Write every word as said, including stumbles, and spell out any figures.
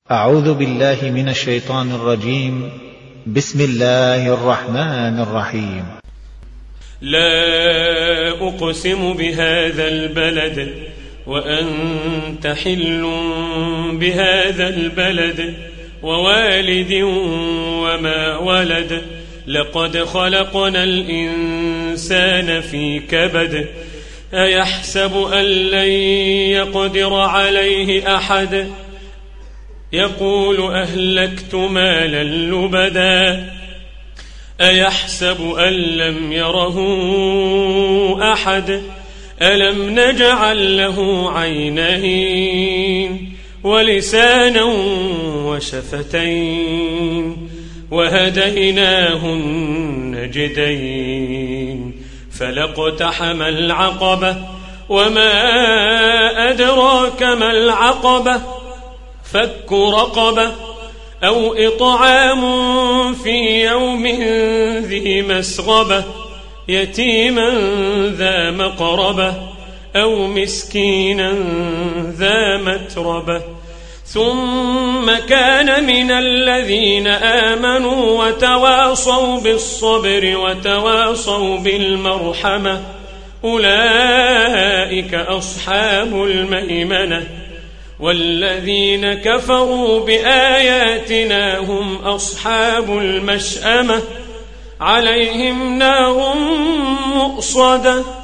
أعوذ بالله من الشيطان الرجيم. بسم الله الرحمن الرحيم. لا أقسم بهذا البلد وأنت حل بهذا البلد ووالد وما ولد لقد خلقنا الإنسان في كبد أيحسب أن لن يقدر عليه أحد يقول أهلكت مالا لبدا أيحسب أن لم يره أحد ألم نجعل له عينين ولسانا وشفتين وهديناه النجدين فلاقتحم العقبة وما أدراك ما العقبة فك رقبة أو إطعام في يوم ذي مسغبة يتيما ذا مقربة أو مسكينا ذا متربة ثم كان من الذين آمنوا وتواصوا بالصبر وتواصوا بالمرحمة أولئك أصحاب الميمنة والذين كفروا بآياتنا هم أصحاب المشأمة عليهم نار مؤصدة